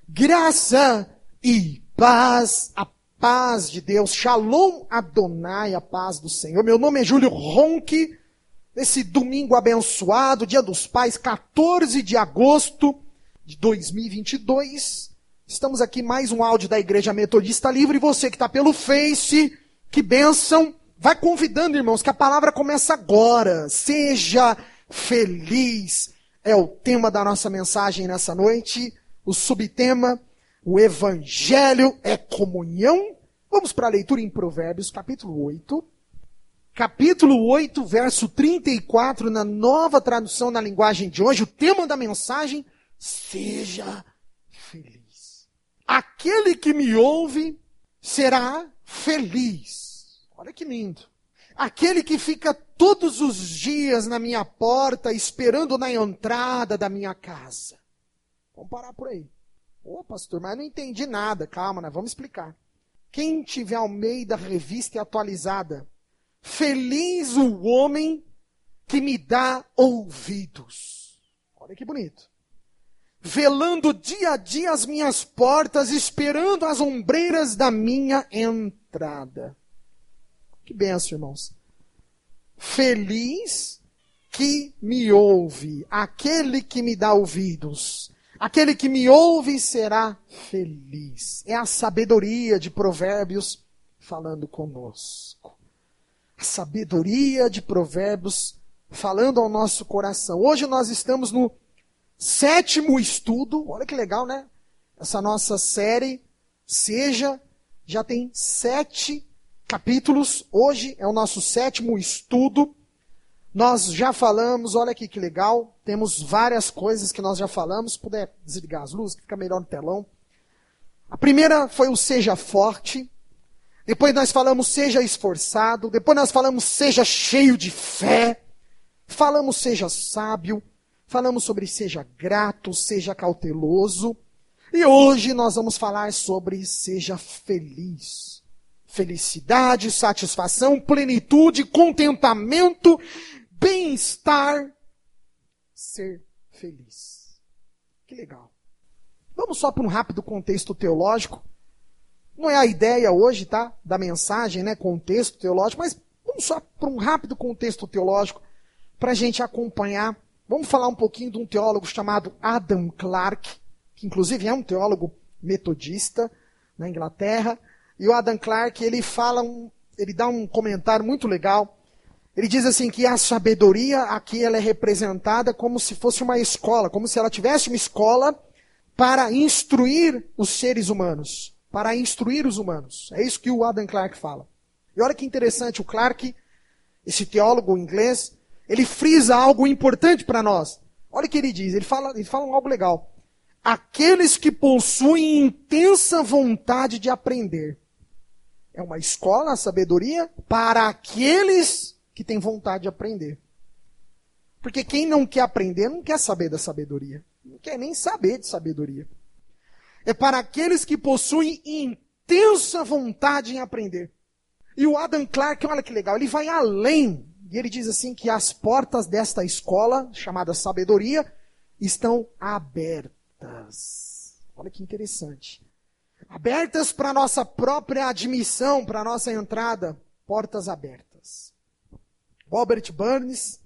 Graça e paz, a paz de Deus, Shalom Adonai, a paz do Senhor. Meu nome é Júlio Ronque, nesse domingo abençoado, Dia dos Pais, 14 de agosto de 2022. Estamos aqui mais um áudio da Igreja Metodista Livre. E você que está pelo Face, que bênção. Vai convidando, irmãos, que a palavra começa agora. Seja feliz. É o tema da nossa mensagem nessa noite. O subtema, o Evangelho é comunhão. Vamos para a leitura em Provérbios, capítulo 8. Capítulo 8, verso 34, na nova tradução na linguagem de hoje. O tema da mensagem, seja feliz. Aquele que me ouve será feliz. Olha que lindo. Aquele que fica todos os dias na minha porta, esperando na entrada da minha casa. Vamos parar por aí. Ô, pastor, mas não entendi nada. Calma, nós vamos explicar. Quem tiver Almeida Revista e Atualizada, feliz o homem que me dá ouvidos. Olha que bonito. Velando dia a dia as minhas portas, esperando as ombreiras da minha entrada. Que benção, irmãos. Feliz que me ouve, aquele que me dá ouvidos. Aquele que me ouve será feliz. É a sabedoria de Provérbios falando conosco. A sabedoria de Provérbios falando ao nosso coração. Hoje nós estamos no 7º estudo. Olha que legal, né? Essa nossa série, já tem 7 capítulos. Hoje é o nosso 7º estudo. Nós já falamos, olha aqui que legal, temos várias coisas que nós já falamos. Se puder desligar as luzes, fica melhor no telão. A primeira foi o seja forte. Depois nós falamos seja esforçado. Depois nós falamos seja cheio de fé. Falamos seja sábio. Falamos sobre seja grato, seja cauteloso. E hoje nós vamos falar sobre seja feliz. Felicidade, satisfação, plenitude, contentamento, bem-estar, ser feliz. Que legal. Vamos só para um rápido contexto teológico. Não é a ideia hoje, tá? Da mensagem, né? Contexto teológico, mas vamos só para um rápido contexto teológico para a gente acompanhar. Vamos falar um pouquinho de um teólogo chamado Adam Clarke, que inclusive é um teólogo metodista na Inglaterra. E o Adam Clarke, ele dá um comentário muito legal. Ele diz assim que a sabedoria aqui ela é representada como se fosse uma escola, como se ela tivesse uma escola para instruir os seres humanos, para instruir os humanos. É isso que o Adam Clarke fala. E olha que interessante, o Clarke, esse teólogo inglês, ele frisa algo importante para nós. Olha o que ele diz, ele fala algo legal. Aqueles que possuem intensa vontade de aprender. É uma escola, a sabedoria, para aqueles que têm vontade de aprender. Porque quem não quer aprender, não quer saber da sabedoria. Não quer nem saber de sabedoria. É para aqueles que possuem intensa vontade em aprender. E o Adam Clarke, olha que legal, ele vai além. E ele diz assim que as portas desta escola, chamada sabedoria, estão abertas. Olha que interessante. Abertas para a nossa própria admissão, para a nossa entrada, portas abertas. Robert Burns,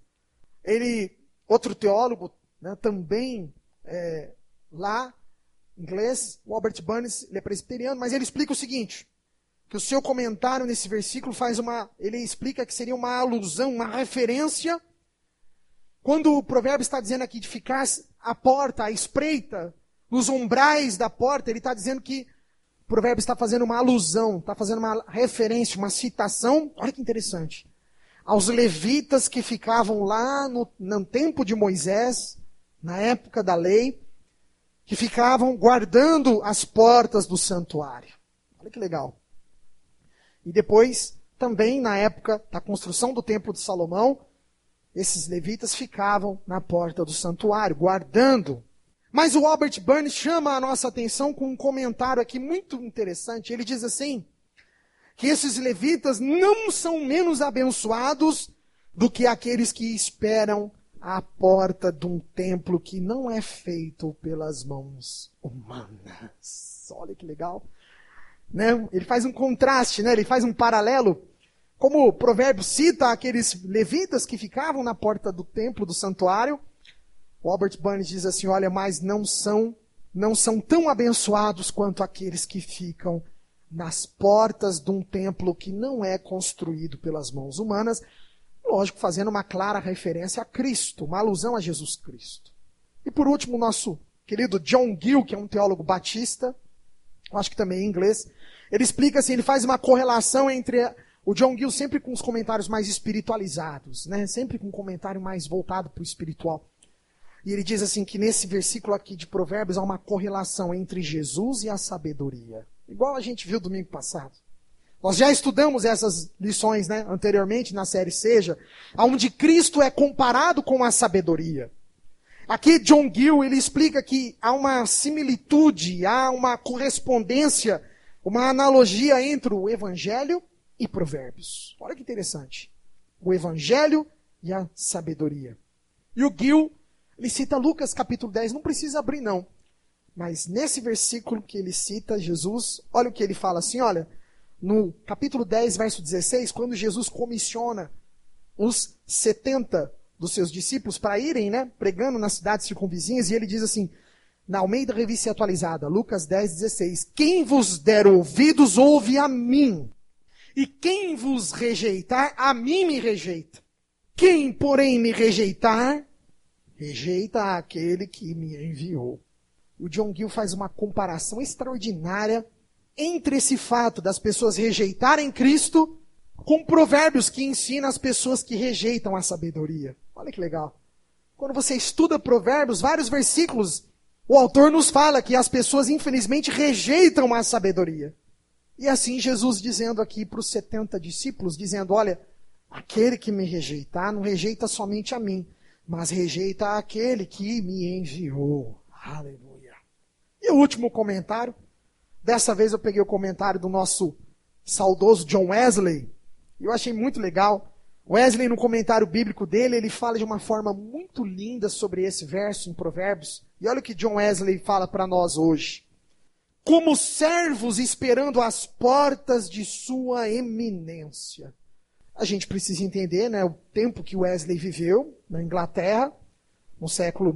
outro teólogo, né, também lá, inglês, Robert Burns, ele é presbiteriano, mas ele explica o seguinte, que o seu comentário nesse versículo ele explica que seria uma alusão, uma referência, quando o provérbio está dizendo aqui de ficar à porta, à espreita, nos umbrais da porta, ele está dizendo que o provérbio está fazendo uma alusão, está fazendo uma referência, uma citação, olha que interessante, aos levitas que ficavam lá no tempo de Moisés, na época da lei, que ficavam guardando as portas do santuário. Olha que legal. E depois, também na época da construção do templo de Salomão, esses levitas ficavam na porta do santuário, guardando. Mas o Robert Burns chama a nossa atenção com um comentário aqui muito interessante. Ele diz assim, que esses levitas não são menos abençoados do que aqueles que esperam à porta de um templo que não é feito pelas mãos humanas. Olha que legal. Né? Ele faz um contraste, né? Ele faz um paralelo. Como o provérbio cita aqueles levitas que ficavam na porta do templo, do santuário, Robert Burns diz assim, olha, mas não são tão abençoados quanto aqueles que ficam nas portas de um templo que não é construído pelas mãos humanas, lógico, fazendo uma clara referência a Cristo, uma alusão a Jesus Cristo. E por último, nosso querido John Gill, que é um teólogo batista, acho que também em inglês, ele explica assim, ele faz uma correlação entre o John Gill sempre com os comentários mais espiritualizados, né? Sempre com um comentário mais voltado para o espiritual. E ele diz assim que nesse versículo aqui de Provérbios há uma correlação entre Jesus e a sabedoria. Igual a gente viu domingo passado. Nós já estudamos essas lições, né, anteriormente na série Seja, onde Cristo é comparado com a sabedoria. Aqui John Gill ele explica que há uma similitude, há uma correspondência, uma analogia entre o Evangelho e Provérbios. Olha que interessante. O Evangelho e a sabedoria. E o Gill, ele cita Lucas capítulo 10, não precisa abrir não. Mas nesse versículo que ele cita Jesus, olha o que ele fala assim, olha, no capítulo 10, verso 16, quando Jesus comissiona os 70 dos seus discípulos para irem, né, pregando nas cidades circunvizinhas, e ele diz assim, na Almeida Revista Atualizada, Lucas 10, 16, quem vos der ouvidos, ouve a mim, e quem vos rejeitar, a mim me rejeita. Quem, porém, me rejeitar, rejeita aquele que me enviou. O John Gill faz uma comparação extraordinária entre esse fato das pessoas rejeitarem Cristo com Provérbios que ensina as pessoas que rejeitam a sabedoria. Olha que legal. Quando você estuda Provérbios, vários versículos, o autor nos fala que as pessoas infelizmente rejeitam a sabedoria. E assim Jesus dizendo aqui para os 70 discípulos, dizendo, olha, aquele que me rejeitar não rejeita somente a mim, mas rejeita aquele que me enviou. Aleluia. E o último comentário, dessa vez eu peguei o comentário do nosso saudoso John Wesley, e eu achei muito legal. Wesley, no comentário bíblico dele, ele fala de uma forma muito linda sobre esse verso em Provérbios. E olha o que John Wesley fala para nós hoje. Como servos esperando as portas de sua eminência. A gente precisa entender, né, o tempo que Wesley viveu na Inglaterra, no século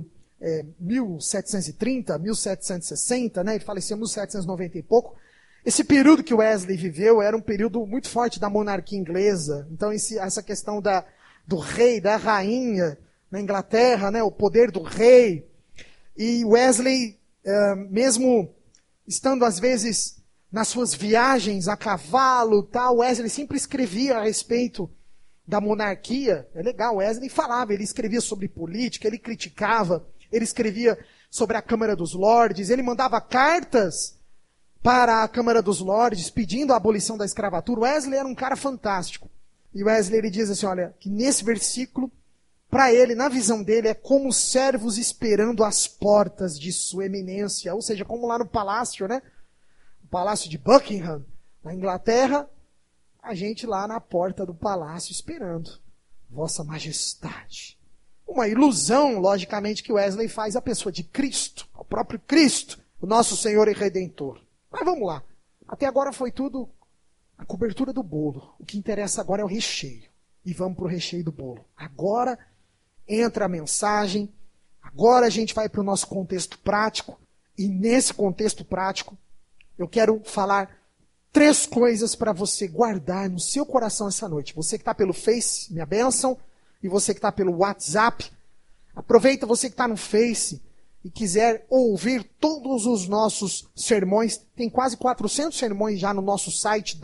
1730, 1760, né? Ele faleceu em 1790 e pouco. Esse período que Wesley viveu era um período muito forte da monarquia inglesa. Então essa questão do rei, da rainha na Inglaterra, né? O poder do rei. E Wesley, mesmo estando às vezes nas suas viagens a cavalo, tal, Wesley sempre escrevia a respeito da monarquia. É legal, Wesley falava, ele escrevia sobre política, ele criticava, ele escrevia sobre a Câmara dos Lordes, ele mandava cartas para a Câmara dos Lordes pedindo a abolição da escravatura. Wesley era um cara fantástico. E Wesley ele diz assim, olha, que nesse versículo, para ele, na visão dele, é como servos esperando as portas de sua eminência. Ou seja, como lá no palácio, né? O palácio de Buckingham, na Inglaterra, a gente lá na porta do palácio esperando. Vossa Majestade. Uma ilusão, logicamente, que Wesley faz à pessoa de Cristo, ao próprio Cristo, o nosso Senhor e Redentor. Mas vamos lá. Até agora foi tudo a cobertura do bolo. O que interessa agora é o recheio. E vamos para o recheio do bolo. Agora entra a mensagem. Agora a gente vai para o nosso contexto prático. E nesse contexto prático, eu quero falar 3 coisas para você guardar no seu coração essa noite. Você que está pelo Face, minha bênção. E você que está pelo WhatsApp, aproveita você que está no Face e quiser ouvir todos os nossos sermões. Tem quase 400 sermões já no nosso site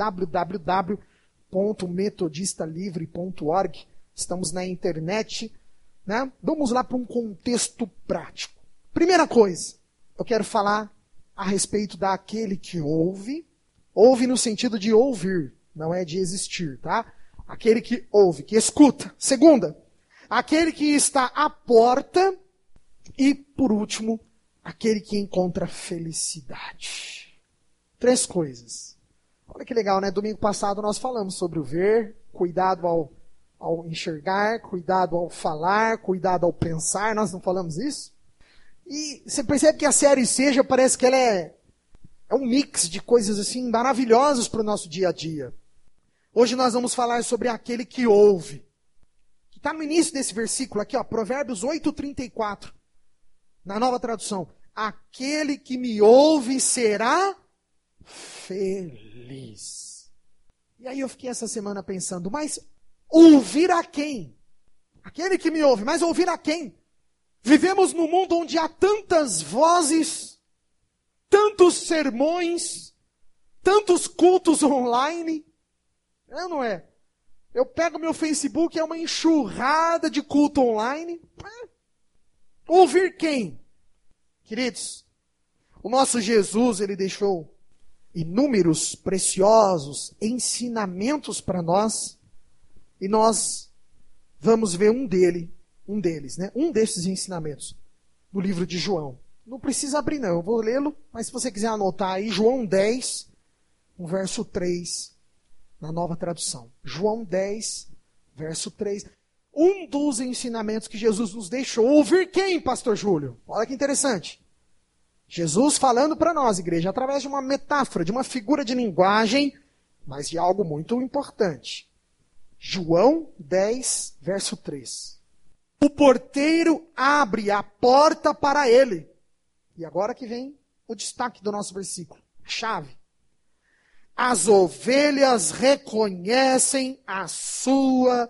www.metodistalivre.org. Estamos na internet, né? Vamos lá para um contexto prático. Primeira coisa, eu quero falar a respeito daquele que ouve. Ouve no sentido de ouvir, não é de existir, tá? Aquele que ouve, que escuta. Segunda, aquele que está à porta. E, por último, aquele que encontra felicidade. 3 coisas. Olha que legal, né? Domingo passado nós falamos sobre o ver, cuidado ao ao enxergar, cuidado ao falar, cuidado ao pensar. Nós não falamos isso? E você percebe que a série Seja parece que ela é um mix de coisas assim maravilhosas para o nosso dia a dia. Hoje nós vamos falar sobre aquele que ouve. Que está no início desse versículo aqui, ó, Provérbios 8:34. Na Nova Tradução. Aquele que me ouve será feliz. E aí eu fiquei essa semana pensando, mas ouvir a quem? Aquele que me ouve, mas ouvir a quem? Vivemos num mundo onde há tantas vozes, tantos sermões, tantos cultos online. É ou não é? Eu pego meu Facebook, é uma enxurrada de culto online. Ouvir quem? Queridos, o nosso Jesus, ele deixou inúmeros, preciosos ensinamentos para nós, e nós vamos ver um deles, né? Um desses ensinamentos, no livro de João. Não precisa abrir não, eu vou lê-lo, mas se você quiser anotar aí, João 10, no verso 3, na Nova Tradução. João 10, verso 3. Um dos ensinamentos que Jesus nos deixou. Ouvir quem, pastor Júlio? Olha que interessante. Jesus falando para nós, igreja, através de uma metáfora, de uma figura de linguagem, mas de algo muito importante. João 10, verso 3. O porteiro abre a porta para ele. E agora que vem o destaque do nosso versículo. A chave. As ovelhas reconhecem a sua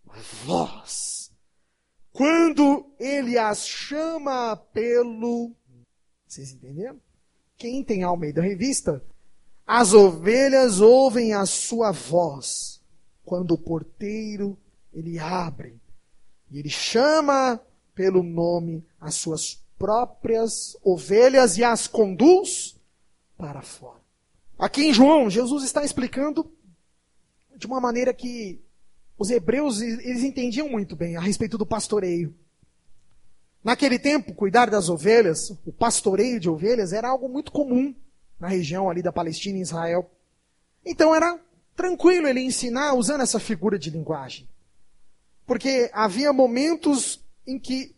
voz. Quando ele as chama pelo... Vocês entenderam? Quem tem Almeida Revista? As ovelhas ouvem a sua voz. Quando o porteiro, ele abre. E ele chama pelo nome as suas próprias ovelhas e as conduz para fora. Aqui em João, Jesus está explicando de uma maneira que os hebreus, eles entendiam muito bem a respeito do pastoreio. Naquele tempo, cuidar das ovelhas, o pastoreio de ovelhas, era algo muito comum na região ali da Palestina e Israel. Então era tranquilo ele ensinar usando essa figura de linguagem. Porque havia momentos em que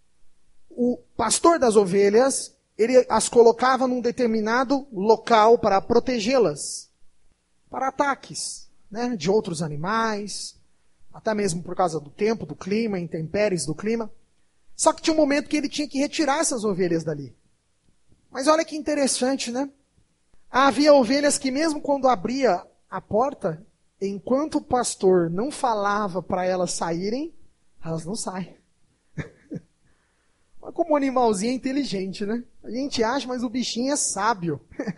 o pastor das ovelhas, ele as colocava num determinado local para protegê-las, para ataques, né, de outros animais, até mesmo por causa do tempo, do clima, intempéries do clima. Só que tinha um momento que ele tinha que retirar essas ovelhas dali. Mas olha que interessante, né? Havia ovelhas que mesmo quando abria a porta, enquanto o pastor não falava para elas saírem, elas não saem. Mas como o animalzinho é inteligente, né? A gente acha, mas o bichinho é sábio.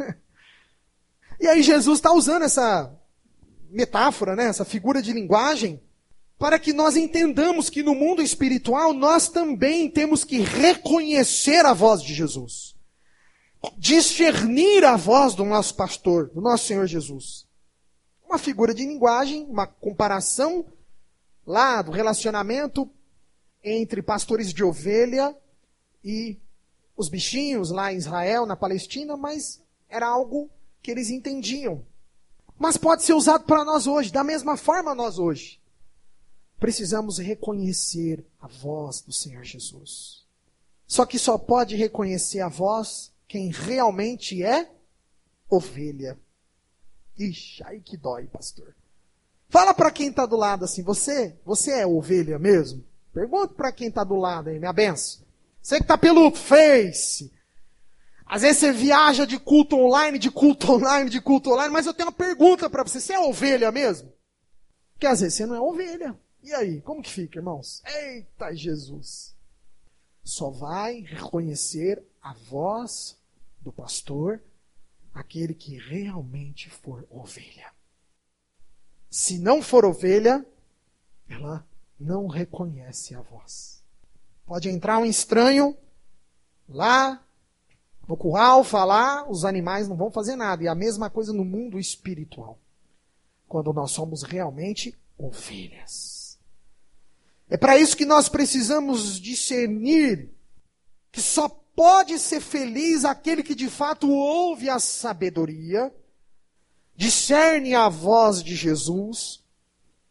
E aí Jesus está usando essa metáfora, né? Essa figura de linguagem, para que nós entendamos que no mundo espiritual nós também temos que reconhecer a voz de Jesus. Discernir a voz do nosso pastor, do nosso Senhor Jesus. Uma figura de linguagem, uma comparação lá do relacionamento entre pastores de ovelha e os bichinhos lá em Israel, na Palestina, mas era algo que eles entendiam. Mas pode ser usado para nós hoje, da mesma forma nós hoje. Precisamos reconhecer a voz do Senhor Jesus. Só que só pode reconhecer a voz quem realmente é ovelha. Ixi, aí que dói, pastor. Fala para quem está do lado assim, você é ovelha mesmo? Pergunta para quem está do lado aí, minha benção. Você que está pelo Face. Às vezes você viaja de culto online, mas eu tenho uma pergunta para você. Você é ovelha mesmo? Porque às vezes você não é ovelha. E aí, como que fica, irmãos? Eita Jesus! Só vai reconhecer a voz do pastor aquele que realmente for ovelha. Se não for ovelha, ela não reconhece a voz. Pode entrar um estranho lá no curral, falar, os animais não vão fazer nada. E a mesma coisa no mundo espiritual. Quando nós somos realmente ovelhas. É para isso que nós precisamos discernir que só pode ser feliz aquele que de fato ouve a sabedoria, discerne a voz de Jesus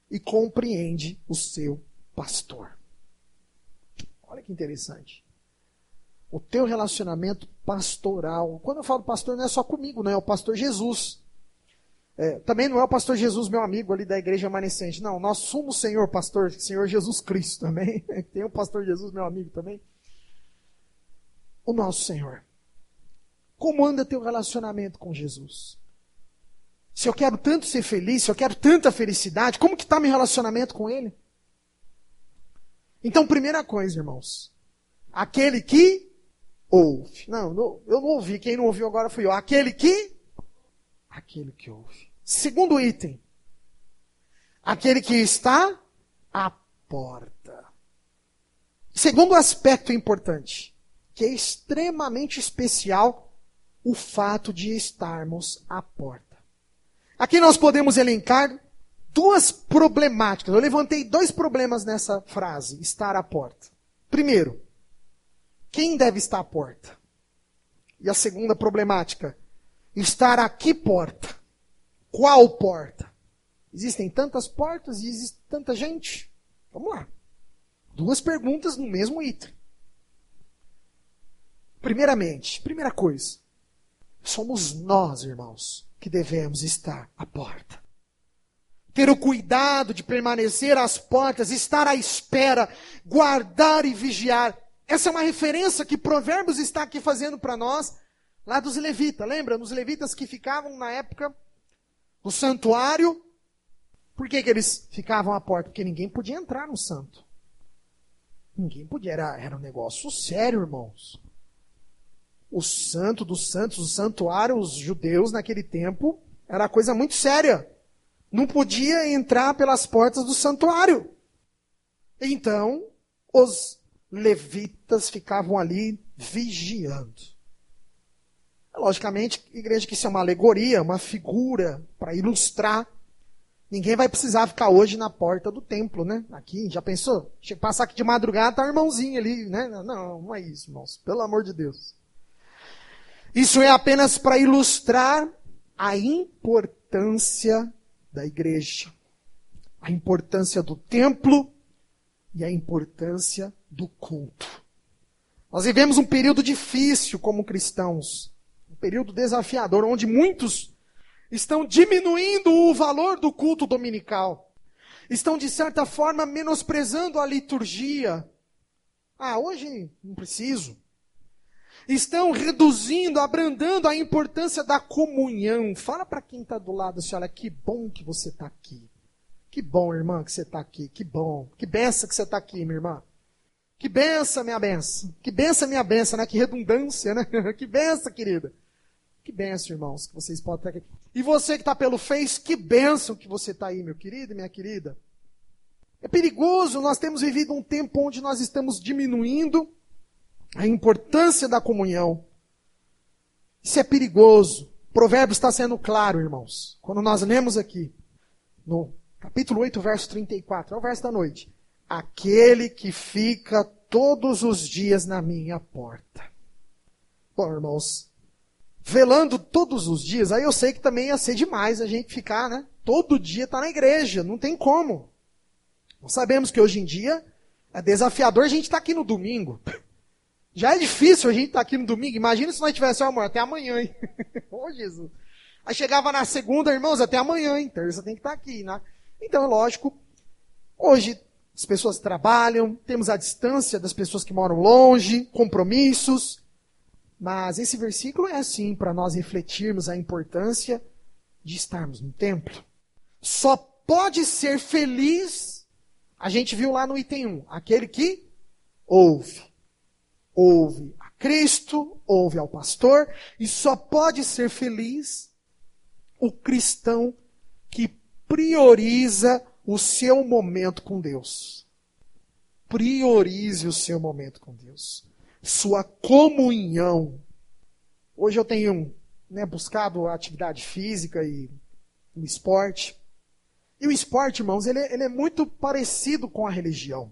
e compreende o seu pastor. Olha que interessante. O teu relacionamento pastoral. Quando eu falo pastor, não é só comigo, não é o pastor Jesus. Também não é o pastor Jesus, meu amigo ali da igreja remanescente. Não, nós somos Senhor pastor, Senhor Jesus Cristo também. Tem o pastor Jesus, meu amigo também. O nosso Senhor. Como anda teu relacionamento com Jesus? Se eu quero tanto ser feliz, se eu quero tanta felicidade, como que está meu relacionamento com Ele? Então, primeira coisa, irmãos. Aquele que ouve. Não, eu não ouvi. Quem não ouviu agora fui eu. Aquele que ouve. Segundo item. Aquele que está à porta. Segundo aspecto importante, que é extremamente especial, o fato de estarmos à porta. Aqui nós podemos elencar duas problemáticas. Eu levantei 2 problemas nessa frase, estar à porta. Primeiro, quem deve estar à porta? E a segunda problemática, estar a que porta? Qual porta? Existem tantas portas e existe tanta gente? Vamos lá. 2 perguntas no mesmo item. Primeiramente, primeira coisa, somos nós, irmãos, que devemos estar à porta. Ter o cuidado de permanecer às portas, estar à espera, guardar e vigiar. Essa é uma referência que Provérbios está aqui fazendo para nós, lá dos levitas. Lembra? Nos levitas que ficavam na época no santuário. Por que eles ficavam à porta? Porque ninguém podia entrar no santo. Ninguém podia. Era um negócio sério, irmãos. O santo dos santos, o santuário, os judeus naquele tempo, era coisa muito séria. Não podia entrar pelas portas do santuário. Então, os levitas ficavam ali vigiando. Logicamente, igreja, que isso é uma alegoria, uma figura para ilustrar. Ninguém vai precisar ficar hoje na porta do templo, né? Aqui, já pensou? Chega passar aqui de madrugada, tá o irmãozinho ali, né? Não é isso, irmãos. Pelo amor de Deus. Isso é apenas para ilustrar a importância da igreja, a importância do templo e a importância do culto. Nós vivemos um período difícil como cristãos, um período desafiador, onde muitos estão diminuindo o valor do culto dominical, estão de certa forma menosprezando a liturgia. Hoje não preciso. Estão reduzindo, abrandando a importância da comunhão. Fala para quem está do lado assim, olha, que bom que você está aqui. Que bom, irmã, que você está aqui. Que bom. Que benção que você está aqui, minha irmã. Que benção, minha benção. Que benção, minha benção, né? Que redundância, né? Que benção, querida. Que benção, irmãos, que vocês podem estar aqui. E você que está pelo Face, que benção que você está aí, meu querido e minha querida. É perigoso, nós temos vivido um tempo onde nós estamos diminuindo a importância da comunhão. Isso é perigoso. Provérbios está sendo claro, irmãos. Quando nós lemos aqui, no capítulo 8, verso 34, é o verso da noite. Aquele que fica todos os dias na minha porta. Bom, irmãos, velando todos os dias, aí eu sei que também ia ser demais a gente ficar, né? Todo dia está na igreja, não tem como. Nós sabemos que hoje em dia é desafiador a gente estar aqui no domingo. Já é difícil a gente estar aqui no domingo. Imagina se nós tivéssemos, amor, até amanhã, hein? Ô, Jesus. Aí chegava na segunda, irmãos, até amanhã, hein? Terça tem que estar aqui, né? Então, lógico, hoje as pessoas trabalham, temos a distância das pessoas que moram longe, compromissos. Mas esse versículo é assim, para nós refletirmos a importância de estarmos no templo. Só pode ser feliz, a gente viu lá no item 1, aquele que ouve. Ouve a Cristo, ouve ao pastor, e só pode ser feliz o cristão que prioriza o seu momento com Deus. Priorize o seu momento com Deus. Sua comunhão. Hoje eu tenho buscado a atividade física e o esporte. E o esporte, irmãos, ele é muito parecido com a religião.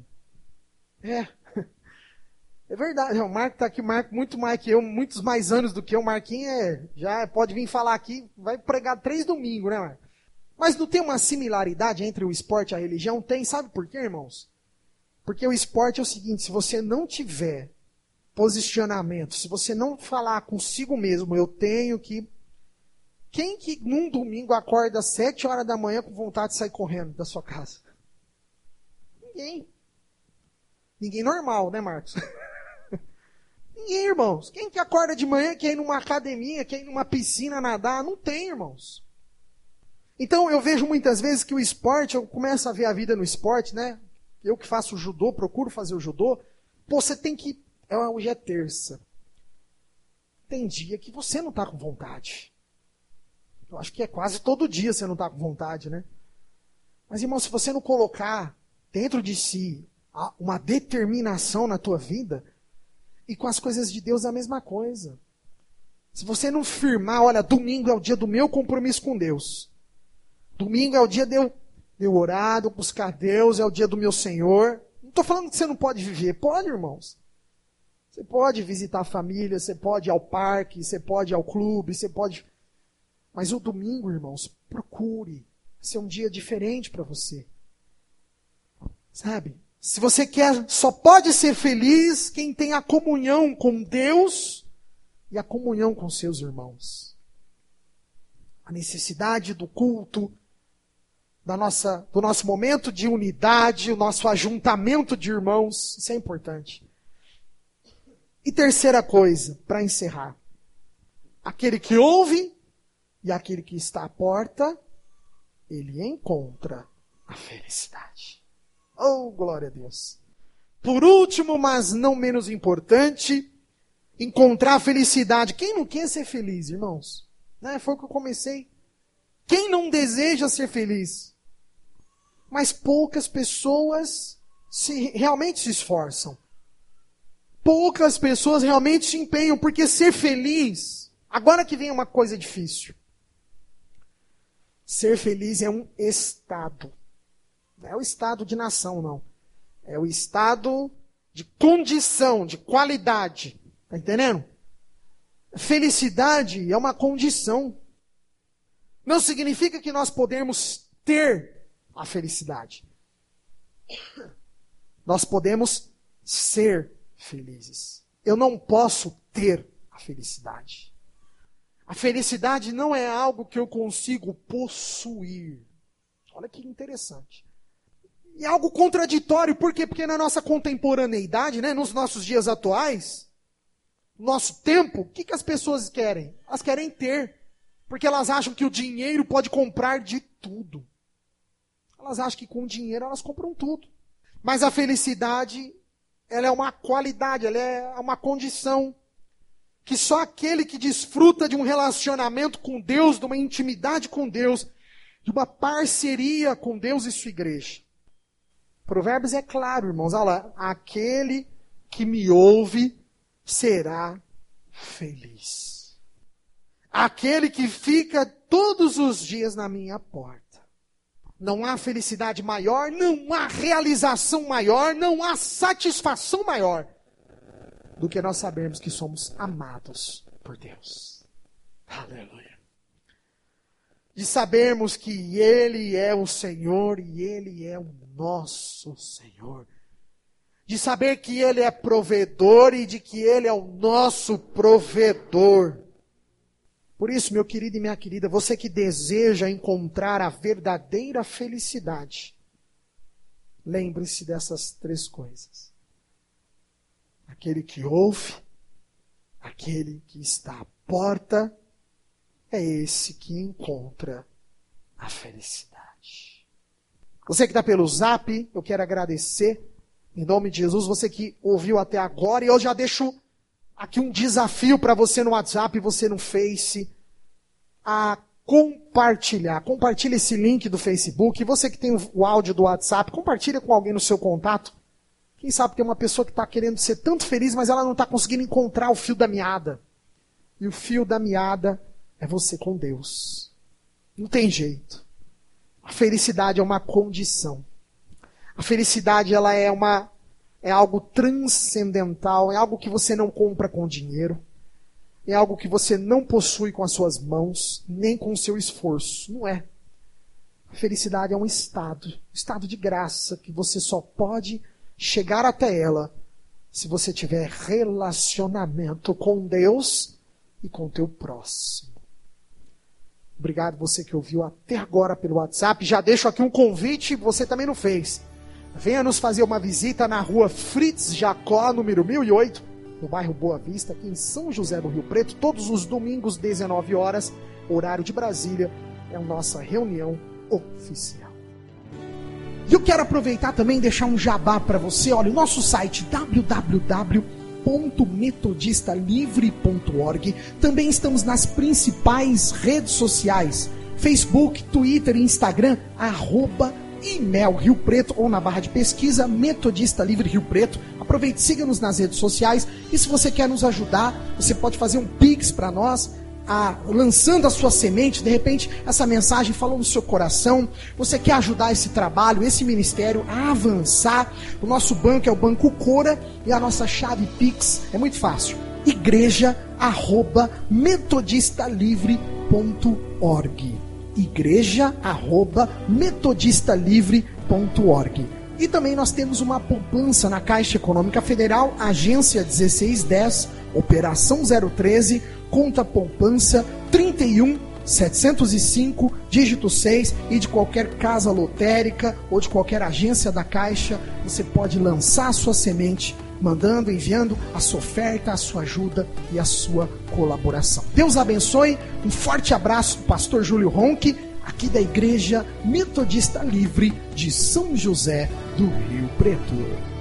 É verdade, o Marco está aqui, o Marco muito mais que eu, muitos mais anos do que eu. O Marquinhos já pode vir falar aqui, vai pregar 3 domingos, né, Marco? Mas não tem uma similaridade entre o esporte e a religião? Tem, sabe por quê, irmãos? Porque o esporte é o seguinte, se você não tiver posicionamento, se você não falar consigo mesmo, eu tenho que... Quem que num domingo acorda às 7 horas da manhã com vontade de sair correndo da sua casa? Ninguém. Ninguém normal, né, Marcos? Ninguém, irmãos. Quem que acorda de manhã quer ir numa academia, quer ir numa piscina nadar? Não tem, irmãos. Então eu vejo muitas vezes que o esporte, eu começo a ver a vida no esporte, né? Eu que faço judô, procuro fazer o judô. Pô, você tem que... Hoje é terça. Tem dia que você não está com vontade. Eu acho que é quase todo dia você não está com vontade, né? Mas, irmão, se você não colocar dentro de si uma determinação na tua vida, e com as coisas de Deus é a mesma coisa. Se você não firmar, olha, domingo é o dia do meu compromisso com Deus. Domingo é o dia de eu orar, de eu buscar Deus, é o dia do meu Senhor. Não estou falando que você não pode viver. Pode, irmãos. Você pode visitar a família, você pode ir ao parque, você pode ir ao clube, você pode... Mas o domingo, irmãos, procure ser um dia diferente para você. Sabe? Se você quer, só pode ser feliz quem tem a comunhão com Deus e a comunhão com seus irmãos. A necessidade do culto, do nosso momento de unidade, o nosso ajuntamento de irmãos, isso é importante. E terceira coisa, para encerrar. Aquele que ouve e aquele que está à porta, ele encontra a felicidade. Oh, glória a Deus. Por último, mas não menos importante, encontrar a felicidade. Quem não quer ser feliz, irmãos? Né? Foi o que eu comecei. Quem não deseja ser feliz? Mas poucas pessoas realmente se esforçam. Poucas pessoas realmente se empenham, porque ser feliz... Agora que vem uma coisa difícil. Ser feliz é um estado. Não é o estado de nação, não. É o estado de condição, de qualidade. Está entendendo? Felicidade é uma condição. Não significa que nós podemos ter a felicidade. Nós podemos ser felizes. Eu não posso ter a felicidade. A felicidade não é algo que eu consigo possuir. Olha que interessante. E é algo contraditório, por quê? Porque na nossa contemporaneidade, né, nos nossos dias atuais, no nosso tempo, o que as pessoas querem? Elas querem ter. Porque elas acham que o dinheiro pode comprar de tudo. Elas acham que com o dinheiro elas compram tudo. Mas a felicidade, ela é uma qualidade, ela é uma condição que só aquele que desfruta de um relacionamento com Deus, de uma intimidade com Deus, de uma parceria com Deus e sua igreja. Provérbios é claro, irmãos. Olha lá, aquele que me ouve será feliz. Aquele que fica todos os dias na minha porta. Não há felicidade maior, não há realização maior, não há satisfação maior do que nós sabermos que somos amados por Deus. Aleluia. De sabermos que Ele é o Senhor e Ele é o nosso Senhor. De saber que Ele é provedor e de que Ele é o nosso provedor. Por isso, meu querido e minha querida, você que deseja encontrar a verdadeira felicidade, lembre-se dessas três coisas. Aquele que ouve, aquele que está à porta, é esse que encontra a felicidade. Você que está pelo Zap, eu quero agradecer, em nome de Jesus, você que ouviu até agora, e eu já deixo aqui um desafio para você no WhatsApp, você no Face, a compartilhar. Compartilhe esse link do Facebook. Você que tem o áudio do WhatsApp, compartilha com alguém no seu contato. Quem sabe tem uma pessoa que está querendo ser tanto feliz, mas ela não está conseguindo encontrar o fio da meada. E o fio da meada é você com Deus. Não tem jeito. A felicidade é uma condição. A felicidade ela é algo transcendental, é algo que você não compra com dinheiro, é algo que você não possui com as suas mãos, nem com o seu esforço. Não é. A felicidade é um estado de graça, que você só pode chegar até ela se você tiver relacionamento com Deus e com o teu próximo. Obrigado você que ouviu até agora pelo WhatsApp. Já deixo aqui um convite, você também não fez. Venha nos fazer uma visita na rua Fritz Jacó, número 1008, no bairro Boa Vista, aqui em São José do Rio Preto, todos os domingos, 19 horas, horário de Brasília, é a nossa reunião oficial. E eu quero aproveitar também e deixar um jabá para você. Olha, o nosso site www.metodistalivre.org. Também estamos nas principais redes sociais: Facebook, Twitter e Instagram, @IMEL Rio Preto, ou na barra de pesquisa Metodista Livre Rio Preto. Aproveite, siga-nos nas redes sociais. E se você quer nos ajudar, você pode fazer um Pix para nós, lançando a sua semente. De repente essa mensagem falou no seu coração, você quer ajudar esse trabalho, esse ministério a avançar. O nosso banco é o Banco Cora, e a nossa chave Pix é muito fácil: igreja@metodistalivre.org, igreja@metodistalivre.org. E também nós temos uma poupança na Caixa Econômica Federal, agência 1610, operação 013, conta poupança 31705, dígito 6, e de qualquer casa lotérica ou de qualquer agência da Caixa, você pode lançar a sua semente, enviando a sua oferta, a sua ajuda e a sua colaboração. Deus abençoe, um forte abraço do pastor Júlio Ronque, aqui da Igreja Metodista Livre de São José do Rio Preto.